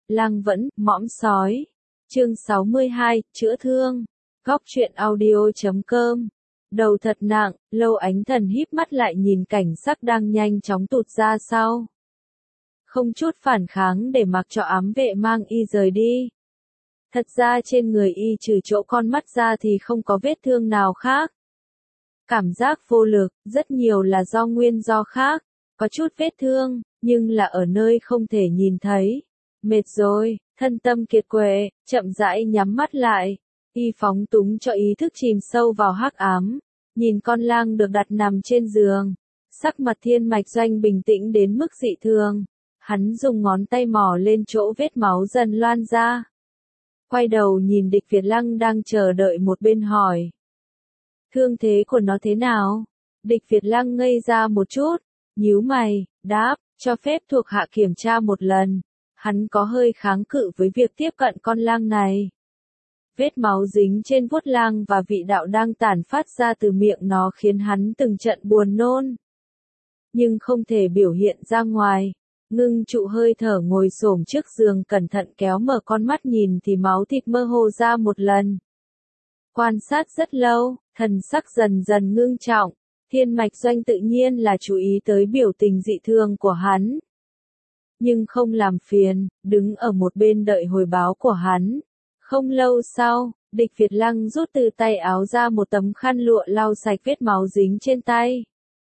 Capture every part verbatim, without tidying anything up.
Lang vẫn, mõm sói. Chương sáu mươi hai, chữa thương. Góc truyện audio chấm com. Đầu thật nặng, Lâu Ánh Thần híp mắt lại nhìn cảnh sắc đang nhanh chóng tụt ra sau. Không chút phản kháng để mặc cho ám vệ mang y rời đi. Thật ra trên người y trừ chỗ con mắt ra thì không có vết thương nào khác. Cảm giác vô lực, rất nhiều là do nguyên do khác, có chút vết thương, nhưng là ở nơi không thể nhìn thấy. Mệt rồi, thân tâm kiệt quệ, chậm rãi nhắm mắt lại. Y phóng túng cho ý thức chìm sâu vào hắc ám, nhìn con lang được đặt nằm trên giường. Sắc mặt Thiên Mạch Doanh bình tĩnh đến mức dị thường. Hắn dùng ngón tay mò lên chỗ vết máu dần loan ra. Quay đầu nhìn Địch Việt Lăng đang chờ đợi một bên hỏi. Thương thế của nó thế nào? Địch Việt Lăng ngây ra một chút, nhíu mày, đáp, cho phép thuộc hạ kiểm tra một lần. Hắn có hơi kháng cự với việc tiếp cận con lang này. Vết máu dính trên vuốt lang và vị đạo đang tản phát ra từ miệng nó khiến hắn từng trận buồn nôn. Nhưng không thể biểu hiện ra ngoài. Ngưng trụ hơi thở ngồi xổm trước giường cẩn thận kéo mở con mắt nhìn thì máu thịt mơ hồ ra một lần. Quan sát rất lâu, thần sắc dần dần ngưng trọng. Thiên Mạch Doanh tự nhiên là chú ý tới biểu tình dị thường của hắn. Nhưng không làm phiền, đứng ở một bên đợi hồi báo của hắn. Không lâu sau, Địch Việt Lăng rút từ tay áo ra một tấm khăn lụa lau sạch vết máu dính trên tay.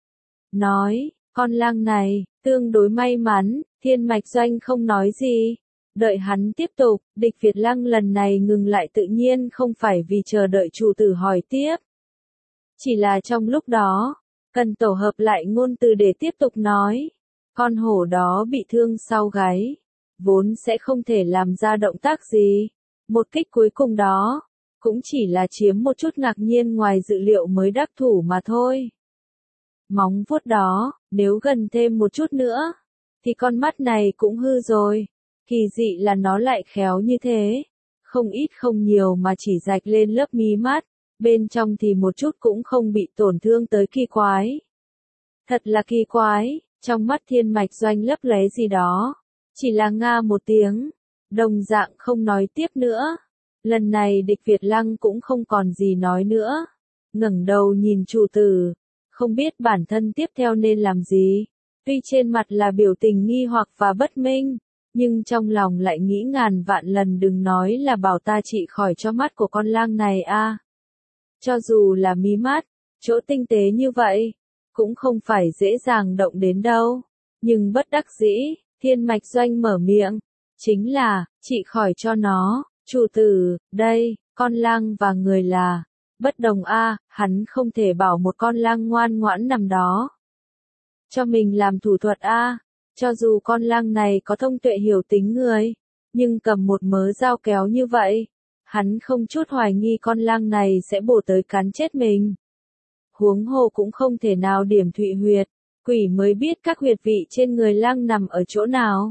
Nói, con lang này, tương đối may mắn. Thiên Mạch Doanh không nói gì. Đợi hắn tiếp tục, Địch Việt Lăng lần này ngừng lại tự nhiên không phải vì chờ đợi chủ tử hỏi tiếp. Chỉ là trong lúc đó, cần tổ hợp lại ngôn từ để tiếp tục nói. Con hổ đó bị thương sau gáy, vốn sẽ không thể làm ra động tác gì. Một kích cuối cùng đó, cũng chỉ là chiếm một chút ngạc nhiên ngoài dự liệu mới đắc thủ mà thôi. Móng vuốt đó, nếu gần thêm một chút nữa, thì con mắt này cũng hư rồi. Kỳ dị là nó lại khéo như thế. Không ít không nhiều mà chỉ rạch lên lớp mí mắt, bên trong thì một chút cũng không bị tổn thương tới kỳ quái. Thật là kỳ quái, trong mắt Thiên Mạch Doanh lấp lóe gì đó. Chỉ là nga một tiếng, đồng dạng không nói tiếp nữa. Lần này Địch Việt Lăng cũng không còn gì nói nữa. Ngẩng đầu nhìn chủ tử, không biết bản thân tiếp theo nên làm gì. Tuy trên mặt là biểu tình nghi hoặc và bất minh, nhưng trong lòng lại nghĩ ngàn vạn lần đừng nói là bảo ta trị khỏi cho mắt của con lang này a. À. Cho dù là mí mắt, chỗ tinh tế như vậy, cũng không phải dễ dàng động đến đâu. Nhưng bất đắc dĩ, Thiên Mạch Doanh mở miệng, chính là, trị khỏi cho nó, chủ tử, đây, con lang và người là, bất đồng a, à, hắn không thể bảo một con lang ngoan ngoãn nằm đó. Cho mình làm thủ thuật a, à, cho dù con lang này có thông tuệ hiểu tính người, nhưng cầm một mớ dao kéo như vậy, hắn không chút hoài nghi con lang này sẽ bổ tới cắn chết mình. Huống hồ cũng không thể nào điểm thụy huyệt, quỷ mới biết các huyệt vị trên người lang nằm ở chỗ nào.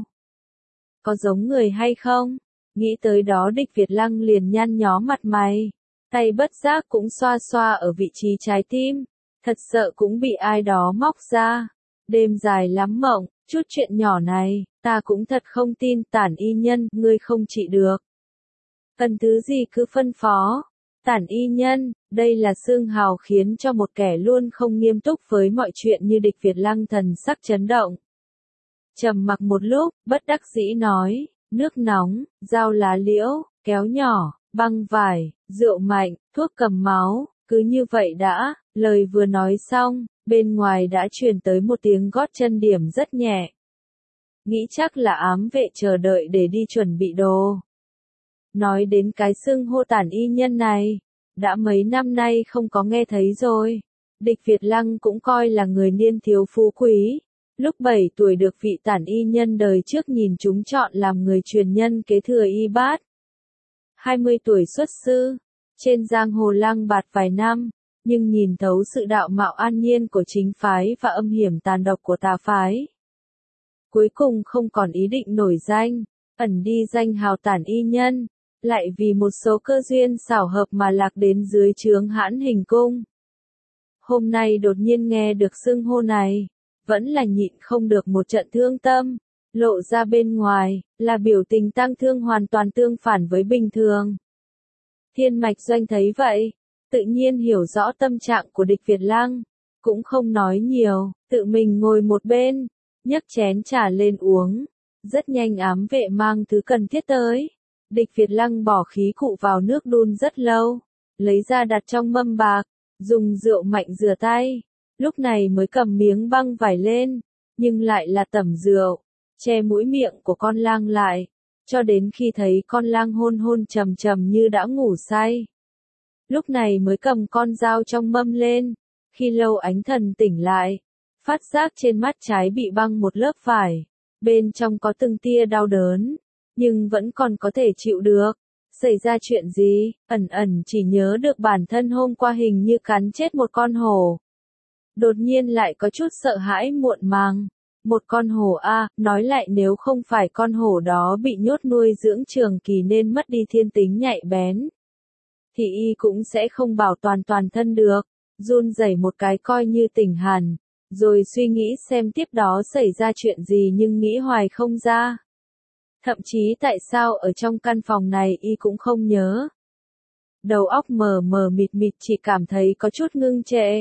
Có giống người hay không? Nghĩ tới đó Địch Việt Lăng liền nhăn nhó mặt mày, tay bất giác cũng xoa xoa ở vị trí trái tim, thật sợ cũng bị ai đó móc ra. Đêm dài lắm mộng, chút chuyện nhỏ này, ta cũng thật không tin. Tản y nhân, ngươi không trị được. Cần thứ gì cứ phân phó. Tản y nhân, đây là xương hào khiến cho một kẻ luôn không nghiêm túc với mọi chuyện như Địch Việt Lăng thần sắc chấn động. Trầm mặc một lúc, bất đắc dĩ nói, nước nóng, dao lá liễu, kéo nhỏ, băng vải, rượu mạnh, thuốc cầm máu, cứ như vậy đã. Lời vừa nói xong, bên ngoài đã truyền tới một tiếng gót chân điểm rất nhẹ. Nghĩ chắc là ám vệ chờ đợi để đi chuẩn bị đồ. Nói đến cái xưng hô tản y nhân này, đã mấy năm nay không có nghe thấy rồi. Địch Việt Lăng cũng coi là người niên thiếu phú quý. Lúc bảy tuổi được vị tản y nhân đời trước nhìn chúng chọn làm người truyền nhân kế thừa y bát. hai mươi tuổi xuất sư, trên giang hồ lang bạt vài năm, nhưng nhìn thấu sự đạo mạo an nhiên của chính phái và âm hiểm tàn độc của tà phái. Cuối cùng không còn ý định nổi danh, ẩn đi danh hào tản y nhân, lại vì một số cơ duyên xảo hợp mà lạc đến dưới trướng Hãn Hình Cung. Hôm nay đột nhiên nghe được xưng hô này, vẫn là nhịn không được một trận thương tâm, lộ ra bên ngoài, là biểu tình tang thương hoàn toàn tương phản với bình thường. Thiên Mạch Doanh thấy vậy, tự nhiên hiểu rõ tâm trạng của địch Việt Lăng, cũng không nói nhiều, tự mình ngồi một bên, nhấc chén trà lên uống. Rất nhanh ám vệ mang thứ cần thiết tới. Địch Việt Lăng bỏ khí cụ vào nước đun rất lâu, lấy ra đặt trong mâm bạc, dùng rượu mạnh rửa tay, lúc này mới cầm miếng băng vải lên, nhưng lại là tẩm rượu, che mũi miệng của con lang lại, cho đến khi thấy con lang hôn hôn trầm trầm như đã ngủ say. Lúc này mới cầm con dao trong mâm lên, khi Lâu Ánh Thần tỉnh lại, phát giác trên mắt trái bị băng một lớp vải, bên trong có từng tia đau đớn, nhưng vẫn còn có thể chịu được. Xảy ra chuyện gì? Ẩn ẩn chỉ nhớ được bản thân hôm qua hình như cắn chết một con hổ. Đột nhiên lại có chút sợ hãi muộn màng. Một con hổ a, nói lại nếu không phải con hổ đó bị nhốt nuôi dưỡng trường kỳ nên mất đi thiên tính nhạy bén, thì y cũng sẽ không bảo toàn toàn thân được. Run rẩy một cái coi như tỉnh hẳn, rồi suy nghĩ xem tiếp đó xảy ra chuyện gì nhưng nghĩ hoài không ra. Thậm chí tại sao ở trong căn phòng này y cũng không nhớ. Đầu óc mờ mờ mịt mịt chỉ cảm thấy có chút ngưng trệ.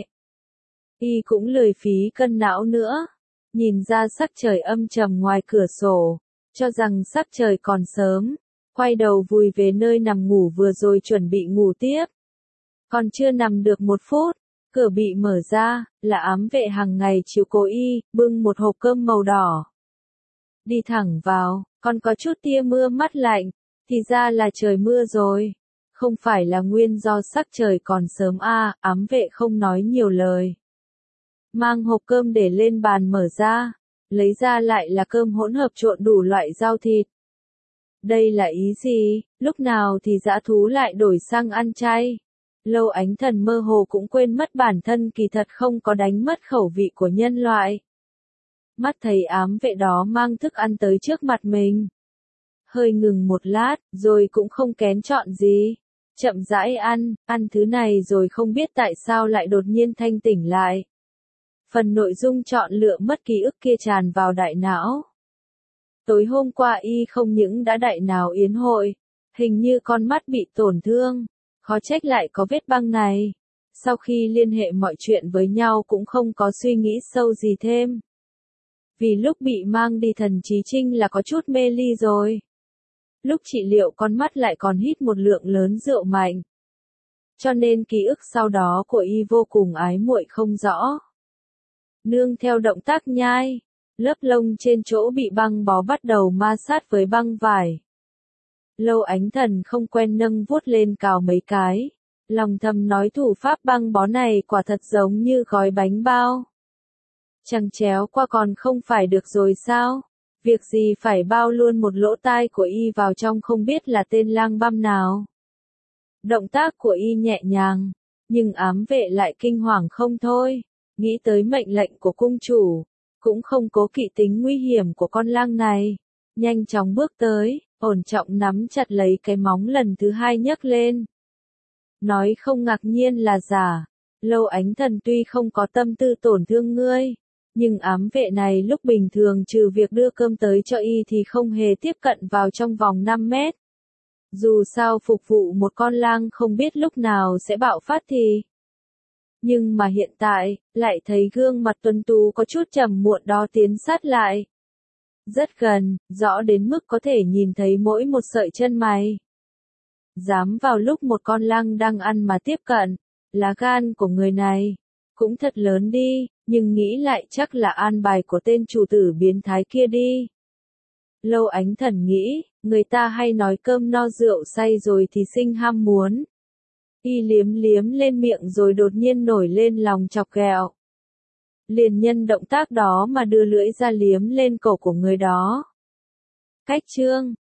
Y cũng lười phí cân não nữa. Nhìn ra sắc trời âm trầm ngoài cửa sổ, cho rằng sắc trời còn sớm, quay đầu vùi về nơi nằm ngủ vừa rồi chuẩn bị ngủ tiếp. Còn chưa nằm được một phút, cửa bị mở ra, là ám vệ hàng ngày chiếu cố y, bưng một hộp cơm màu đỏ. Đi thẳng vào, còn có chút tia mưa mắt lạnh, thì ra là trời mưa rồi. Không phải là nguyên do sắc trời còn sớm a, à, ám vệ không nói nhiều lời. Mang hộp cơm để lên bàn mở ra, lấy ra lại là cơm hỗn hợp trộn đủ loại rau thịt. Đây là ý gì? Lúc nào thì dã thú lại đổi sang ăn chay? Lâu Ánh Thần mơ hồ cũng quên mất bản thân kỳ thật không có đánh mất khẩu vị của nhân loại. Mắt thấy ám vệ đó mang thức ăn tới trước mặt mình. Hơi ngừng một lát, rồi cũng không kén chọn gì. Chậm rãi ăn, ăn thứ này rồi không biết tại sao lại đột nhiên thanh tỉnh lại. Phần nội dung chọn lựa mất ký ức kia tràn vào đại não. Tối hôm qua y không những đã đại nào yến hội, hình như con mắt bị tổn thương, khó trách lại có vết băng này. Sau khi liên hệ mọi chuyện với nhau cũng không có suy nghĩ sâu gì thêm. Vì lúc bị mang đi Thần Chí Trinh là có chút mê ly rồi. Lúc trị liệu con mắt lại còn hít một lượng lớn rượu mạnh. Cho nên ký ức sau đó của y vô cùng ái muội không rõ. Nương theo động tác nhai, lớp lông trên chỗ bị băng bó bắt đầu ma sát với băng vải. Lâu Ánh Thần không quen nâng vuốt lên cào mấy cái, lòng thầm nói thủ pháp băng bó này quả thật giống như gói bánh bao. Chẳng chéo qua còn không phải được rồi sao? Việc gì phải bao luôn một lỗ tai của y vào trong không biết là tên lang băm nào. Động tác của y nhẹ nhàng, nhưng ám vệ lại kinh hoàng không thôi. Nghĩ tới mệnh lệnh của cung chủ, cũng không cố kỵ tính nguy hiểm của con lang này. Nhanh chóng bước tới, ổn trọng nắm chặt lấy cái móng lần thứ hai nhấc lên. Nói không ngạc nhiên là giả, Lâu Ánh Thần tuy không có tâm tư tổn thương ngươi, nhưng ám vệ này lúc bình thường trừ việc đưa cơm tới cho y thì không hề tiếp cận vào trong vòng năm mét. Dù sao phục vụ một con lang không biết lúc nào sẽ bạo phát thì. Nhưng mà hiện tại, lại thấy gương mặt tuấn tú có chút trầm muộn đó tiến sát lại. Rất gần, rõ đến mức có thể nhìn thấy mỗi một sợi chân mày. Dám vào lúc một con lang đang ăn mà tiếp cận, lá gan của người này, cũng thật lớn đi, nhưng nghĩ lại chắc là an bài của tên chủ tử biến thái kia đi. Lâu Ánh Thần nghĩ, người ta hay nói cơm no rượu say rồi thì sinh ham muốn. Y liếm liếm lên miệng rồi đột nhiên nổi lên lòng chọc ghẹo. Liền nhân động tác đó mà đưa lưỡi ra liếm lên cổ của người đó. Cách chương